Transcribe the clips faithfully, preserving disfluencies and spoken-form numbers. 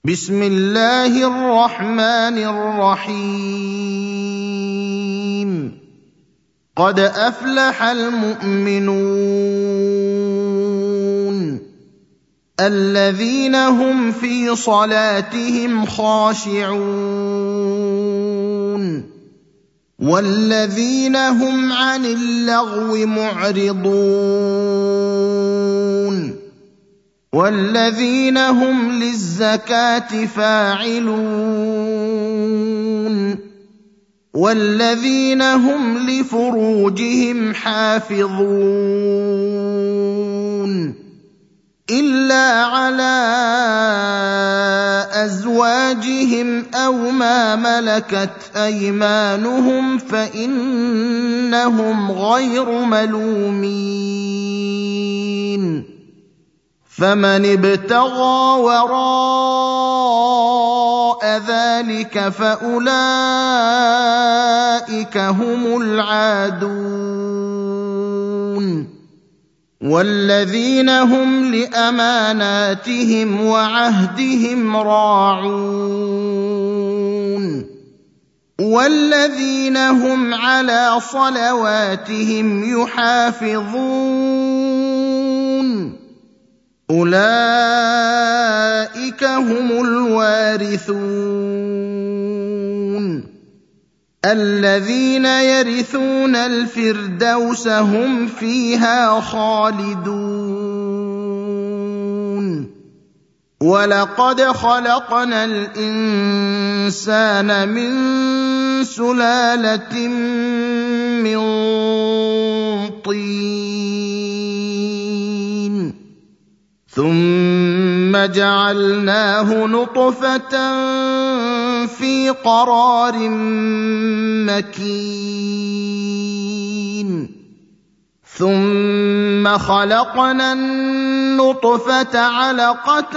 بسم الله الرحمن الرحيم قد أفلح المؤمنون الذين هم في صلاتهم خاشعون والذين هم عن اللغو معرضون والذين هم للزكاة فاعلون والذين هم لفروجهم حافظون إلا على أزواجهم أو ما ملكت أيمانهم فإنهم غير ملومين فمن ابتغى وراء ذلك فأولئك هم العادون والذين هم لأماناتهم وعهدهم راعون والذين هم على صلواتهم يحافظون أولئك هم الوارثون الذين يرثون الفردوس هم فيها خالدون ولقد خلقنا الإنسان من سلالة من طين ثم جعلناه نطفة في قرار مكين ثم خلقنا النطفة علقة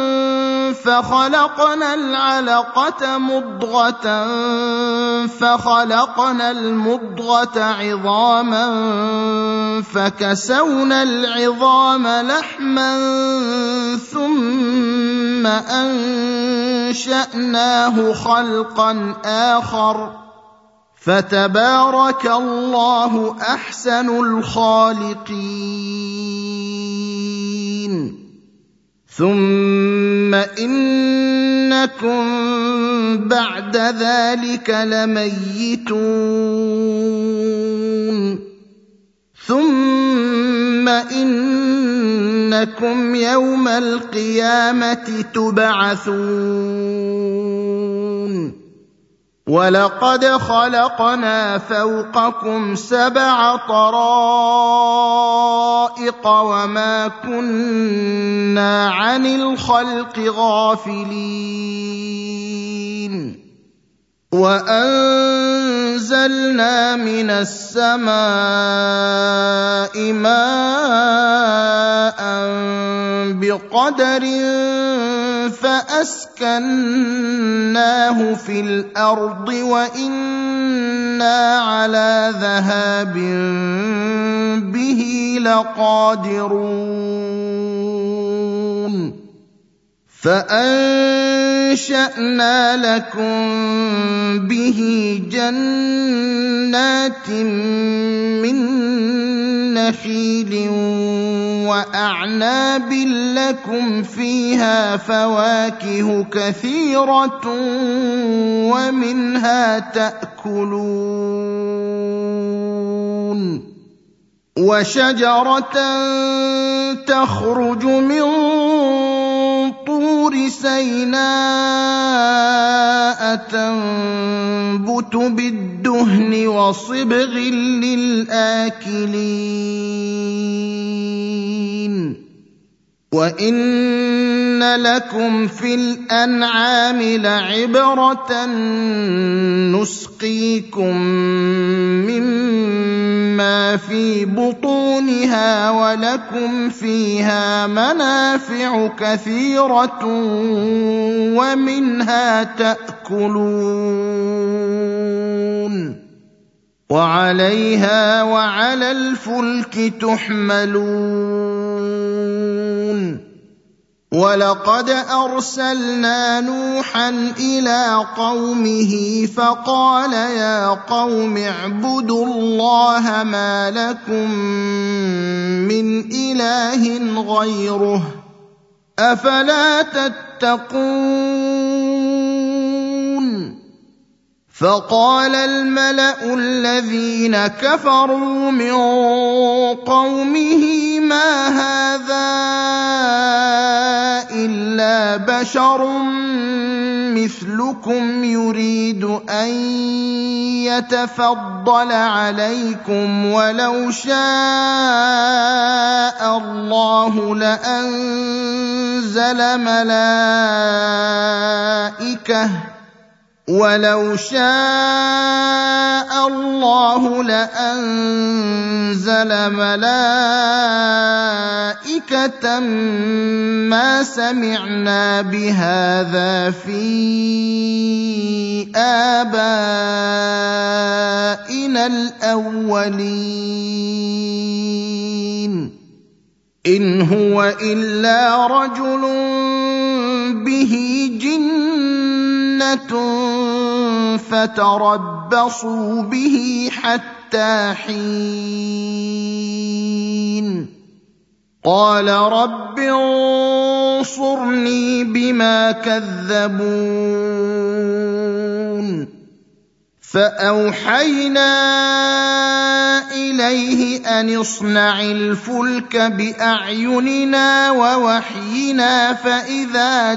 فخلقنا العلقة مضغة فخلقنا المضغة عظاما فكسونا العظام لحما ثم أنشأناه خلقا آخر فتبارك الله أحسن الخالقين ثم إنكم بعد ذلك لميتون ثم إنكم يوم القيامة تبعثون ولقد خلقنا فوقكم سبع طرائق وما كنا عن الخلق غافلين وأنزلنا من السماء ماء بقدر فأسكناه في الأرض وإنا على ذهاب به لقادرون فأنشأنا لكم به جنات من نخيل وأعناب لكم فيها فواكه كثيرة ومنها تأكلون وشجرة تخرج من طور سيناء تنبت بالدهن وصبغ للآكلين وإن لكم في الأنعام لعبرة نسقيكم مما في بطونها ولكم فيها منافع كثيرة ومنها تأكلون وعليها وعلى الفلك تحملون وَلَقَدْ أَرْسَلْنَا نُوحًا إِلَىٰ قَوْمِهِ فَقَالَ يَا قَوْمِ اعْبُدُوا اللَّهَ مَا لَكُم مِّنْ إِلَٰهٍ غَيْرُهُ أَفَلَا تَتَّقُونَ فَقَالَ الْمَلَأُ الَّذِينَ كَفَرُوا مِن قَوْمِهِ مَا هَٰذَا إِلَّا بَشَرٌ مِّثْلُكُمْ يُرِيدُ أَن يَتَفَضَّلَ عَلَيْكُمْ وَلَوْ شَاءَ اللَّهُ لَأَنزَلَ مَلَائِكَةً وَلَوْ شَاءَ اللَّهُ لَأَنزَلَ مَلَائِكَةً مَّا سَمِعْنَا بِهَٰذَا فِي آبَائِنَا الْأَوَّلِينَ إِنْ هُوَ إِلَّا رَجُلٌ بِهِ جِنَّةٌ فَتَرَبَّصُوا بِهِ حَتَّىٰ حِينٍ قَالَ رَبِّ انصُرْنِي بِمَا كَذَّبُونِ فَأَوْحَيْنَا إِلَيْهِ أَنِ اصْنَعِ الْفُلْكَ بِأَعْيُنِنَا وَوَحْيِنَا فَإِذَا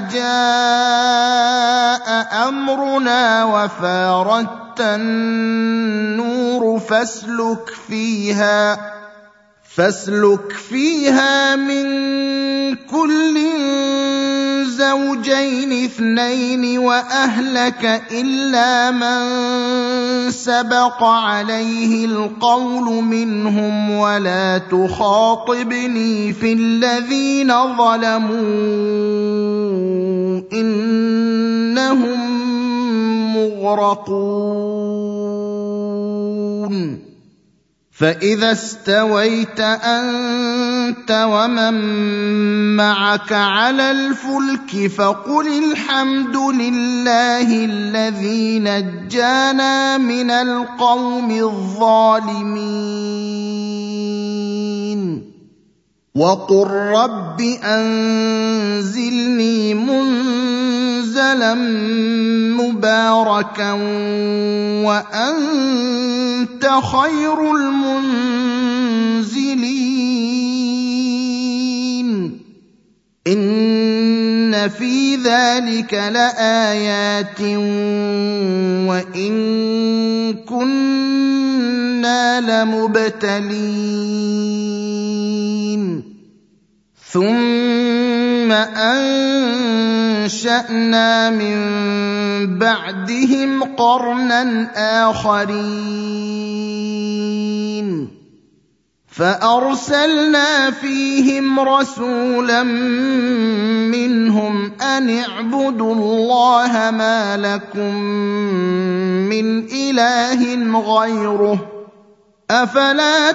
جَاءَ أَمْرُنَا وَفَارَتِ النُّورُ فَاسْلُكْ فِيهَا فاسلك فيها من كل زوجين اثنين وأهلك إلا من سبق عليه القول منهم ولا تخاطبني في الذين ظلموا إنهم مغرقون فإذا استويت أنت ومن معك على الفلك فقل الحمد لله الذي نجانا من القوم الظالمين وقل رب أنزلني منزلا مباركا وأنت خير المنزلين إن في ذلك لآيات وإن كنا لمبتلين ثم أنشأنا من بعدهم قرنا آخرين فأرسلنا فيهم رسولا منهم أن اعبدوا الله ما لكم من إله غيره أفلا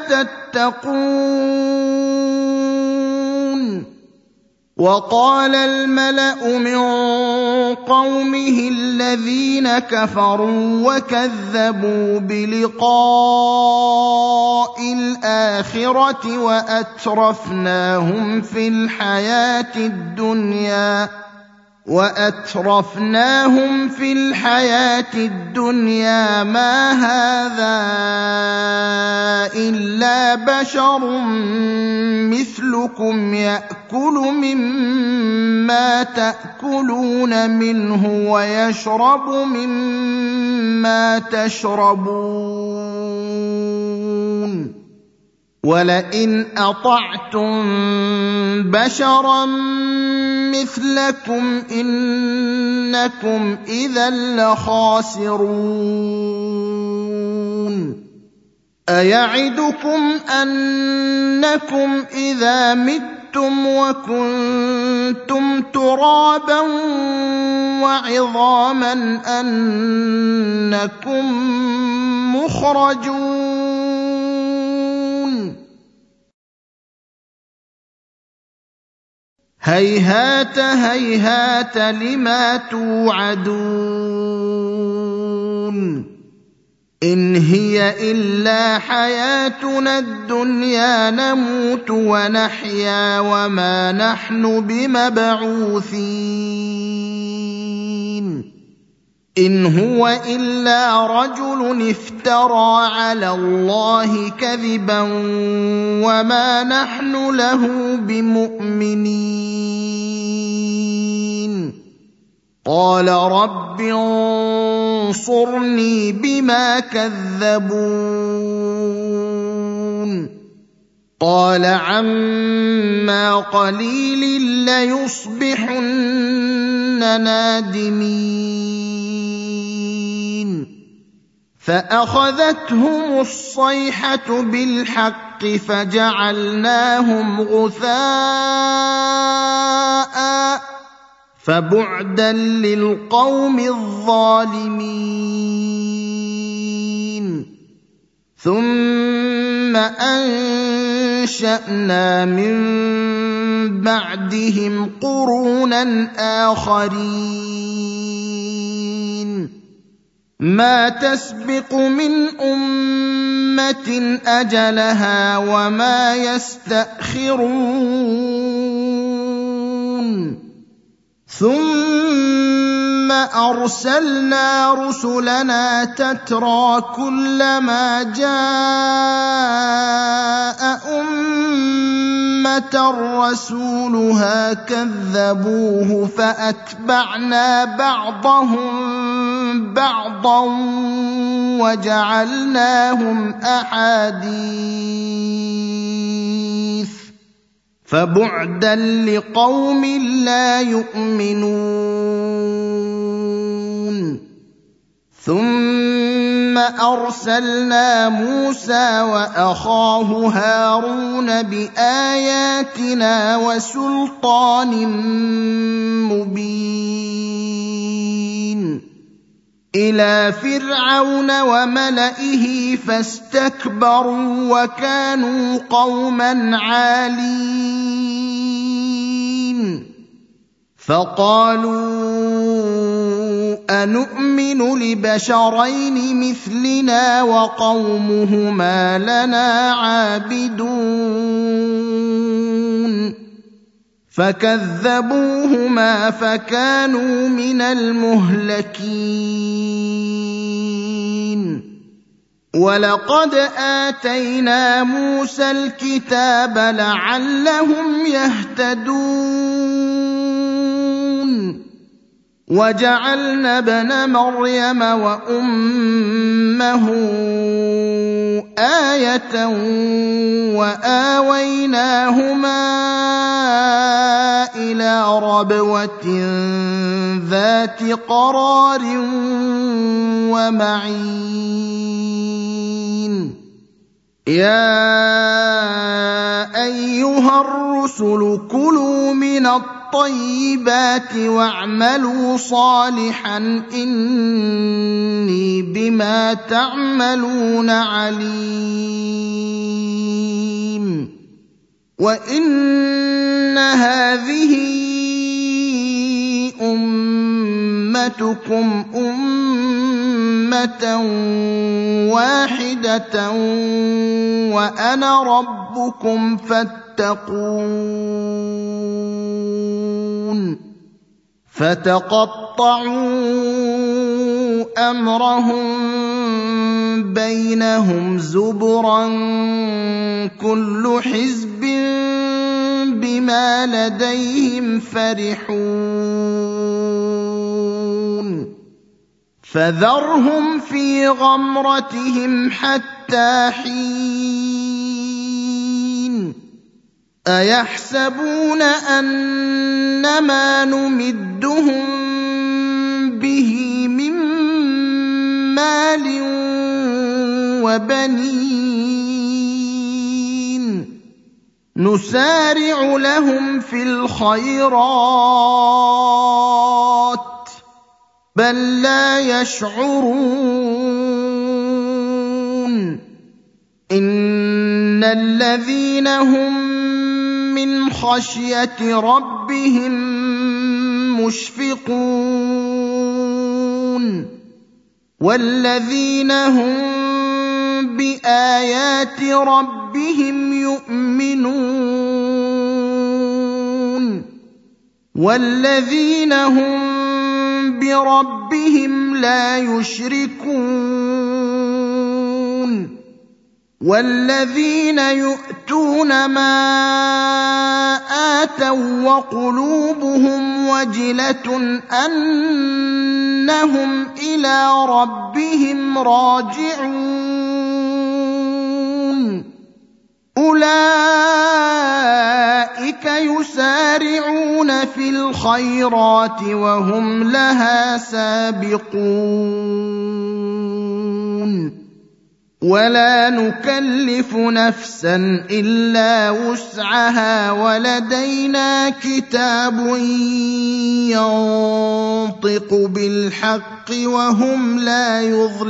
تتقون وقال الملأ من قومه الذين كفروا وكذبوا بلقاء الآخرة وأترفناهم في الحياة الدنيا وأترفناهم في الحياة الدنيا ما هذا إلا بشر مثلكم يأكل مما تأكلون منه ويشرب مما تشربون ولئن أطعتم بشرا مثلكم إنكم إذا لخاسرون أيعدكم أنكم إذا متم وكنتم ترابا وعظاما أنكم مخرجون هيهات هيهات لما توعدون إن هي إلا حياتنا الدنيا نموت ونحيا وما نحن بمبعوثين إن هو إلا رجل افترى على الله كذبا وما نحن له بمؤمنين قال رب انصرني بما كذبون قال عما قليل ليصبحن نادمين فأخذتهم الصيحة بالحق فجعلناهم غثاء فبعدا للقوم الظالمين ثم أنشأنا من بعدهم قرونا آخرين ما تسبق من أمة أجلها وما يستأخرون ثم أرسلنا رسلنا تترى كلما جاء أمة رسولها كذبوه فأتبعنا بعضهم بعضا وجعلناهم أحاديث فبعدا لقوم لا يؤمنون ثم أرسلنا موسى وأخاه هارون بآياتنا وسلطان مبين إلى فرعون وملئه فاستكبروا وكانوا قوما عالين فقالوا أنؤمن لبشرين مثلنا وقومهما لنا عابدون فكذبوهما فكانوا من المهلكين ولقد آتينا موسى الكتاب لعلهم يهتدون وجعلنا ابن مريم وأمه آية وآويناهما إلى ربوة ذات قرار ومعين يا أيها الرسل كلوا من الطيبات واعملوا صالحا إني بما تعملون عليم وإن هذه أمتكم أمة واحدة وأنا ربكم فاتقون فتقطعوا أمرهم بينهم زبرا كل حزب بما لديهم فرحون فذرهم في غمرتهم حتى حين أيحسبون أنما نمدهم به من مال وبنين نسارع لهم في الخيرات بل لا يشعرون إن الذين هم من من خشية ربهم مشفقون والذين هم بآيات ربهم يؤمنون والذين هم بربهم لا يشركون والذين يؤتون ما آتوا وقلوبهم وجلة أنهم إلى ربهم راجعون أولئك يسارعون في الخيرات وهم لها سابقون ولا نكلف نفسا إلا وسعها ولدينا كتاب ينطق بالحق وهم لا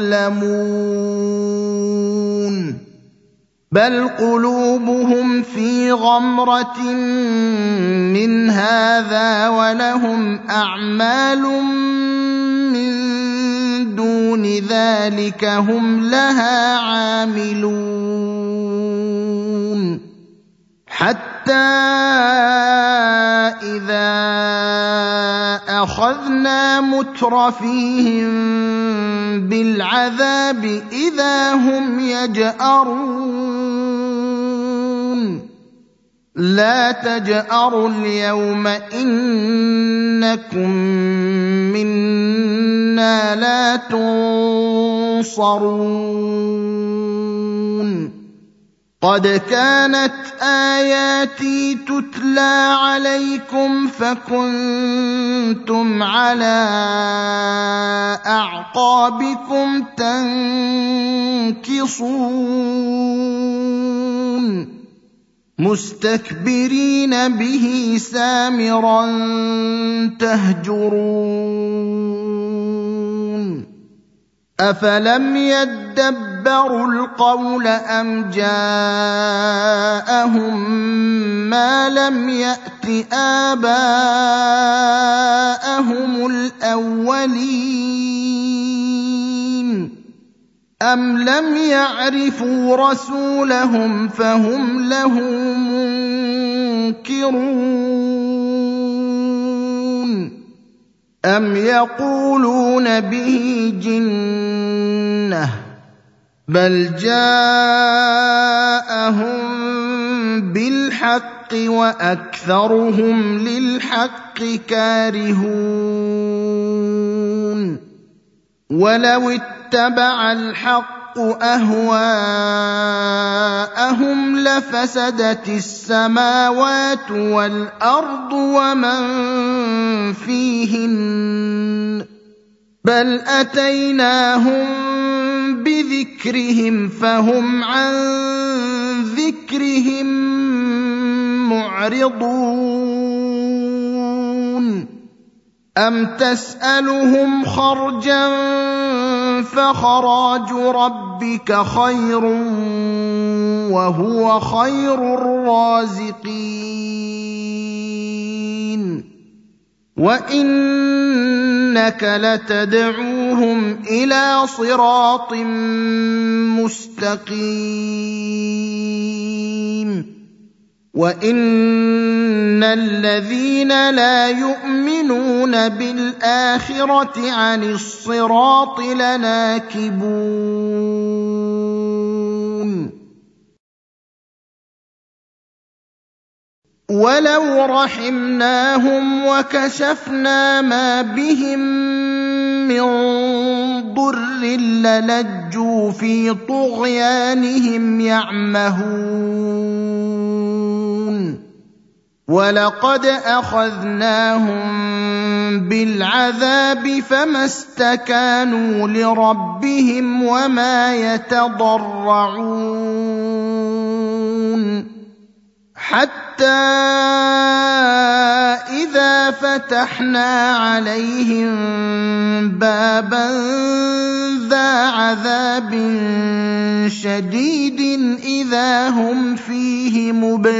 يظلمون بل قلوبهم في غمرة من هذا ولهم أعمال من دون ذلك هم لها عاملون حتى إذا أخذنا مترفيهم بالعذاب إذا هم يجأرون لا تجأروا اليوم إنكم منا لا تنصرون قد كانت آياتي تتلى عليكم فكنتم على أعقابكم تنكصون مستكبرين به سامرا تهجرون أفلم يدبروا القول أم جاءهم ما لم يأت آباءهم الأولين أم لم يعرفوا رسولهم فهم له منكرون أم يقولون به جنة بل جاءهم بالحق وأكثرهم للحق كارهون ولو اتبع الحق أهواءهم لفسدت السماوات والأرض ومن فيهن بل أتيناهم بذكرهم فهم عن ذكرهم معرضون أم تسألهم خرجا فخراج ربك خير وهو خير الرازقين وإنك لتدعوهم إلى صراط مستقيم وإن الذين لا يؤمنون بالآخرة عن الصراط لناكبون ولو رحمناهم وكشفنا ما بهم من ضر للجوا في طغيانهم يعمهون ولقد أخذناهم بالعذاب فما استكانوا لربهم وما يتضرعون حتى إذا فتحنا عليهم بابا ذا عذاب شديد إذا هم فيه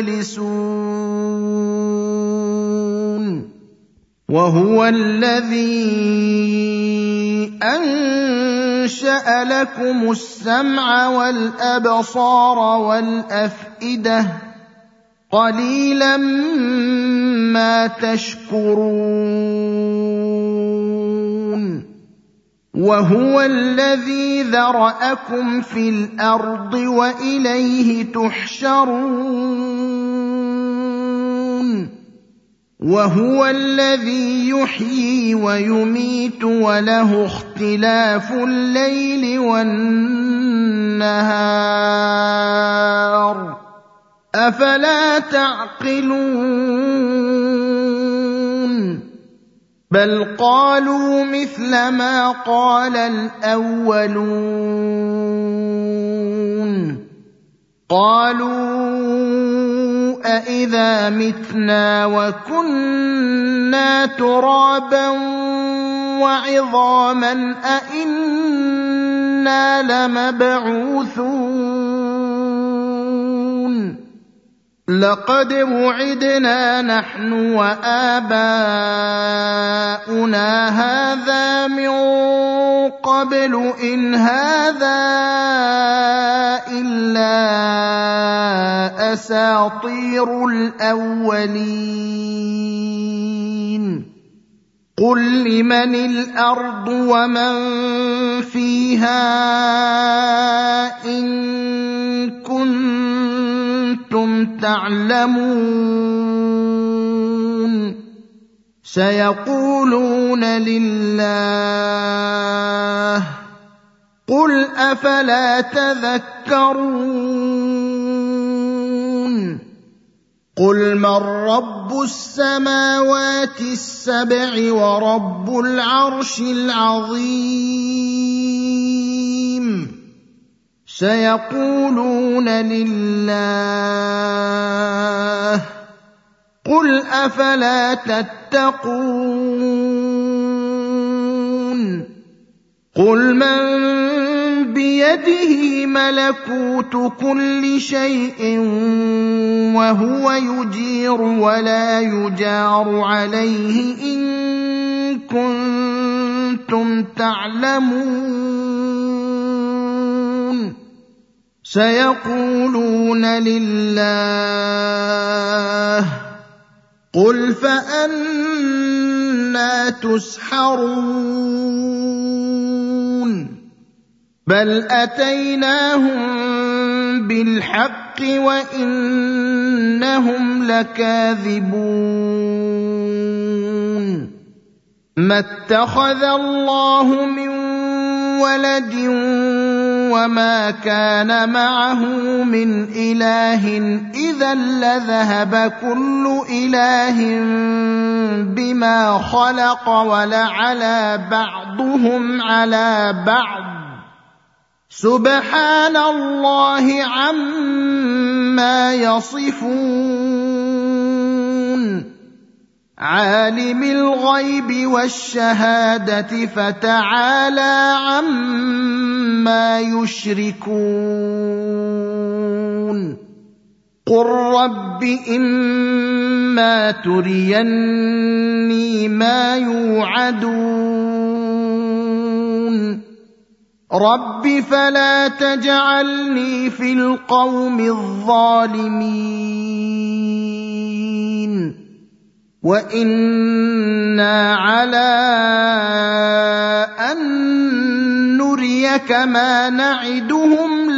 مبلسون وهو الذي أنشأ لكم السمع والأبصار والأفئدة قليلا ما تشكرون وهو الذي ذرأكم في الأرض وإليه تحشرون وهو الذي يحيي ويميت وله اختلاف الليل والنهار أفلا تعقلون بل قالوا مثل ما قال الأولون قالوا أإذا متنا وكنا ترابا وعظاما أإنا لمبعوثون لقد وعدنا نحن وآباؤنا هذا من قبل إن هذا إلا أساطير الأولين قل لمن الأرض ومن فيها إن كنتم تعلمون سيقولون لله قل أفلا تذكرون قل من رب السماوات السبع ورب العرش العظيم سيقولون لله قل أفلا تتقون قل من بيده ملكوت كل شيء وهو يجير ولا يجار عليه إن كنتم تعلمون سيقولون لله قل فأنى تسحرون بل أتيناهم بالحق وإنهم لكاذبون ما اتخذ الله من ولد وما كان معه من إله إذا لذهب كل إله بما خلق ولعلى بعضهم على بعض سبحان الله عما يصفون عالم الغيب والشهادة فتعالى عما يشركون قل رب إما تريني ما يوعدون رب فلا تجعلني في القوم الظالمين وإنا على أن نريك ما نعدهم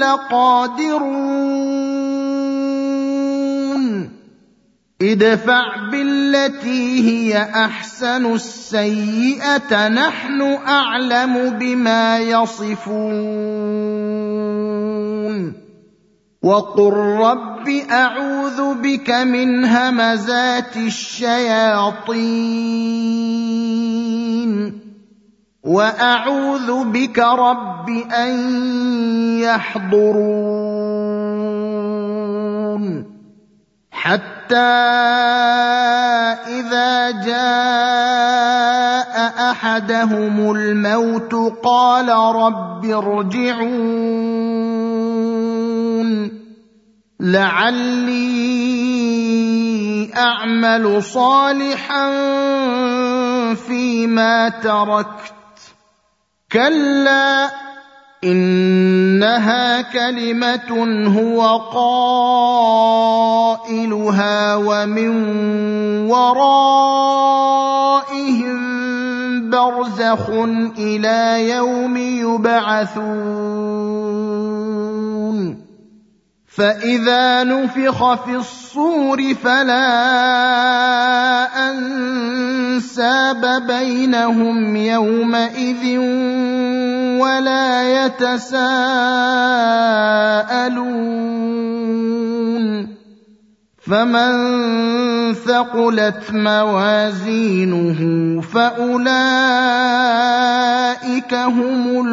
لقادرون ادفع بالتي هي أحسن السيئة نحن أعلم بما يصفون وقل رب أعوذ بك من همزات الشياطين وأعوذ بك رب أن يحضرون حتى إذا جاء أحدهم الموت قال رب ارجعون لعلي أعمل صالحا فيما تركت كلا إنها كلمة هو قائلها ومن ورائهم برزخ إلى يوم يبعثون فإذا نفخ في الصور فلا أنساب بينهم يومئذ ولا يتساءلون فمن ثقلت موازينه فأولئك هم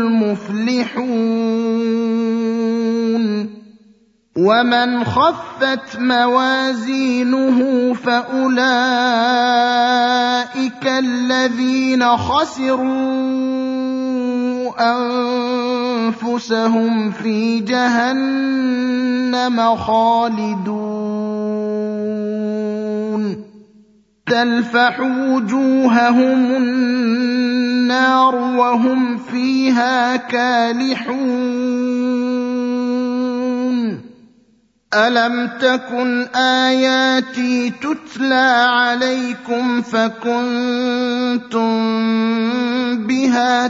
المفلحون ومن خفت موازينه فأولئك الذين خسروا أنفسهم في جهنم خالدون تلفح وجوههم النار وهم فيها كالحون ألم تكن آياتي تتلى عليكم فكنتم بها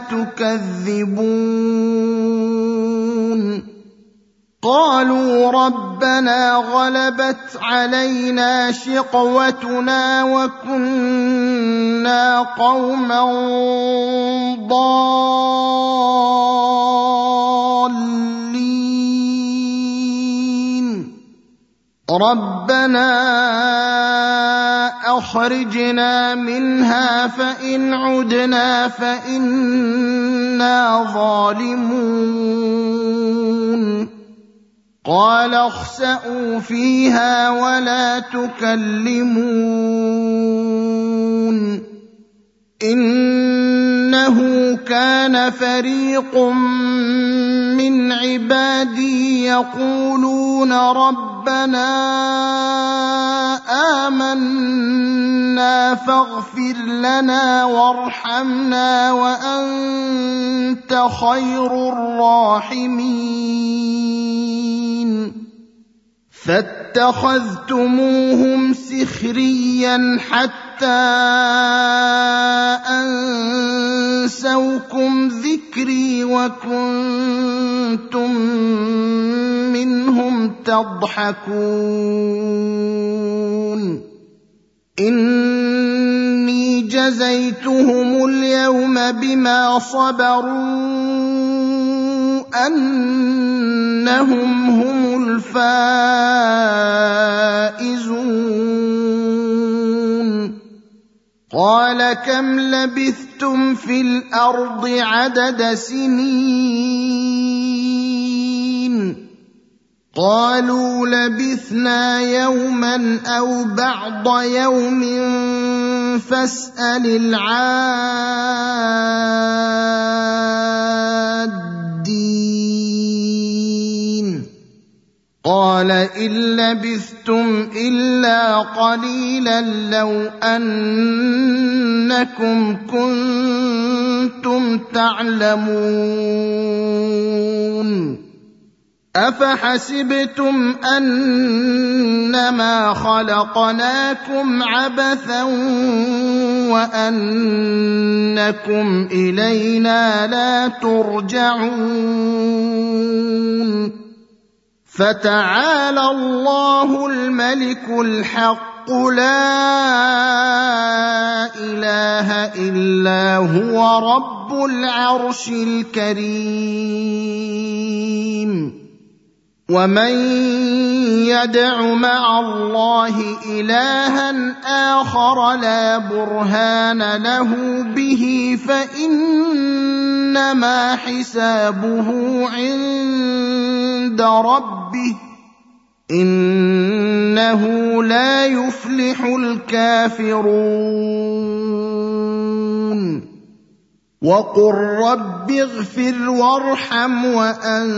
تكذبون قالوا ربنا غلبت علينا شقوتنا وكنا قوما ضالين ربنا أخرجنا منها فإن عدنا فإنا ظالمون قال اخسئوا فيها ولا تكلمون إنه كان فريق من عبادي يقولون ربنا آمنا فاغفر لنا وارحمنا وأنت خير الراحمين فاتخذتموهم سخريا حتى أنسوكم ذكري وكنتم منهم تضحكون إني جزيتهم اليوم بما صبروا أنهم هم الفائزون قال كم لبثتم في الأرض عدد سنين قالوا لبثنا يوما أو بعض يوم فاسأل العادين قال إن لبثتم إلا قليلا لو أنكم كنتم تعلمون أفحسبتم أنما خلقناكم عبثا وأنكم إلينا لا ترجعون فتعالى الله الملك الحق لا إله إلا هو رب العرش الكريم ومن يدع مع الله إلها آخر لا برهان له به فإنما حسابه عند ربه إنه لا يفلح الكافرون وقل رب اغفر وارحم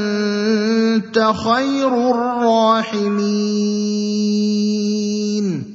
وأنت خير الراحمين